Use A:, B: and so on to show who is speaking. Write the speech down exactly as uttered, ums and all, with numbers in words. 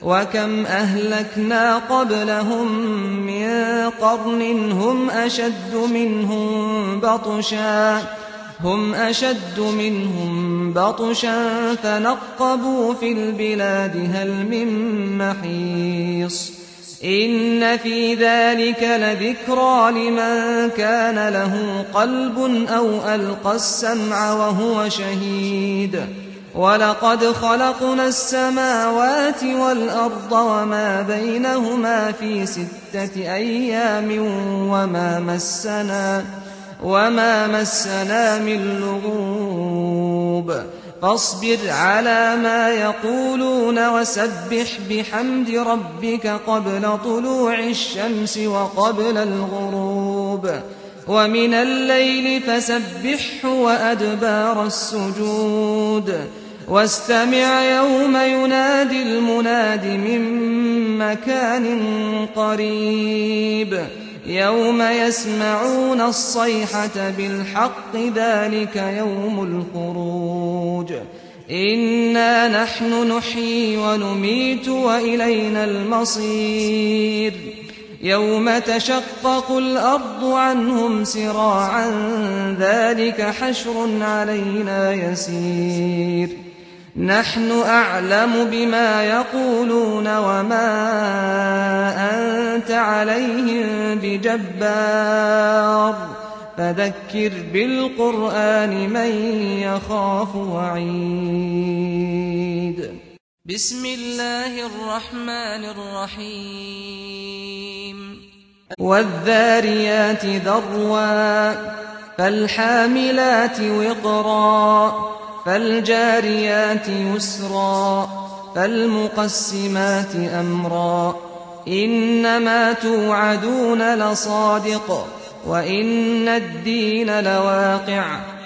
A: وكم أهلكنا قبلهم من قرن هم أشد منهم بطشا هم أشد منهم بطشا فنقبوا في البلاد هل من محيص إن في ذلك لذكرى لمن كان له قلب أو ألقى السمع وهو شهيد ولقد خلقنا السماوات والأرض وما بينهما في ستة أيام وما مسنا وما مسنا من لغوب فاصبر على ما يقولون وسبح بحمد ربك قبل طلوع الشمس وقبل الغروب ومن الليل فسبحه وأدبار السجود واستمع يوم ينادي المناد من مكان قريب يوم يسمعون الصيحة بالحق ذلك يوم الخروج إنا نحن نحيي ونميت وإلينا المصير يوم تشقق الأرض عنهم سراعا ذلك حشر علينا يسير نحن أعلم بما يقولون وما أنت عليهم بجبار فذكر بالقرآن من يخاف وعيد بسم الله الرحمن الرحيم والذاريات ذروا فالحاملات وقرا فالجاريات يسرا فالمقسمات أمرا إنما توعدون لصادق وإن الدين لواقع